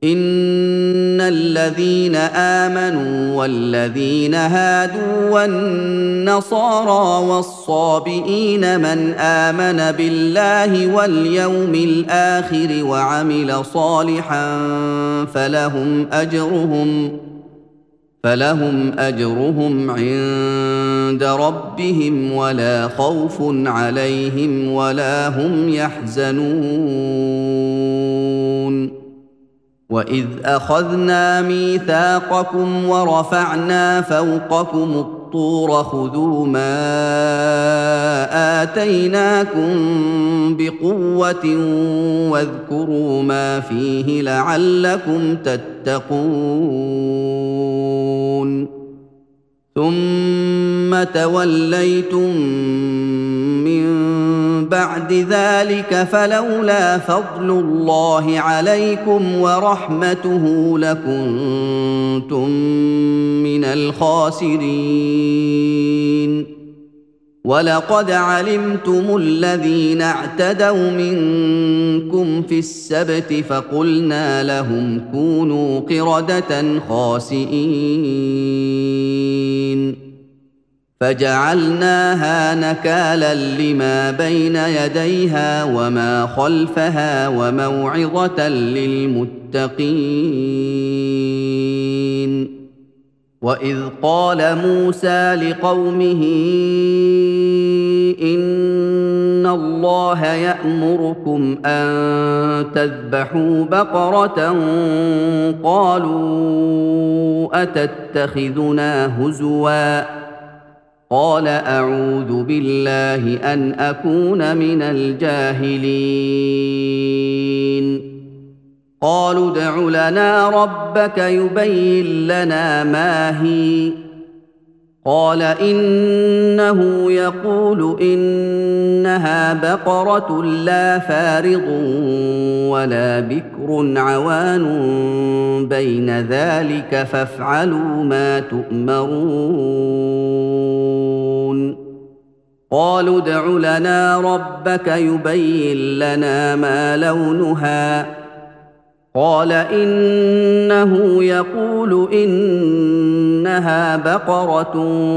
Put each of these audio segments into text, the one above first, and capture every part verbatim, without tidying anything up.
إن الذين آمنوا والذين هادوا والنصارى والصابئين من آمن بالله واليوم الآخر وعمل صالحا فلهم أجرهم فلهم أجرهم عند ربهم ولا خوف عليهم ولا هم يحزنون وإذ أخذنا ميثاقكم ورفعنا فوقكم الطور خذوا ما آتيناكم بقوة واذكروا ما فيه لعلكم تتقون ثم توليتم من بعد ذلك فلولا فضل الله عليكم ورحمته لكنتم من الخاسرين ولقد علمتم الذين اعتدوا منكم في السبت فقلنا لهم كونوا قردة خاسئين فجعلناها نكالا لما بين يديها وما خلفها وموعظة للمتقين وإذ قال موسى لقومه إن الله يأمركم أن تذبحوا بقرة قالوا أتتخذنا هزوا قال أعوذ بالله أن أكون من الجاهلين قالوا ادع لنا ربك يبين لنا ما هي قال إنه يقول إنها بقرة لا فارض ولا بكر عوان بين ذلك فافعلوا ما تؤمرون قالوا ادع لنا ربك يبين لنا ما لونها قال إنه يقول إنها بقرة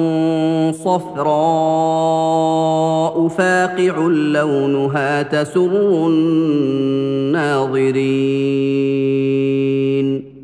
صفراء فاقع لونها تسر الناظرين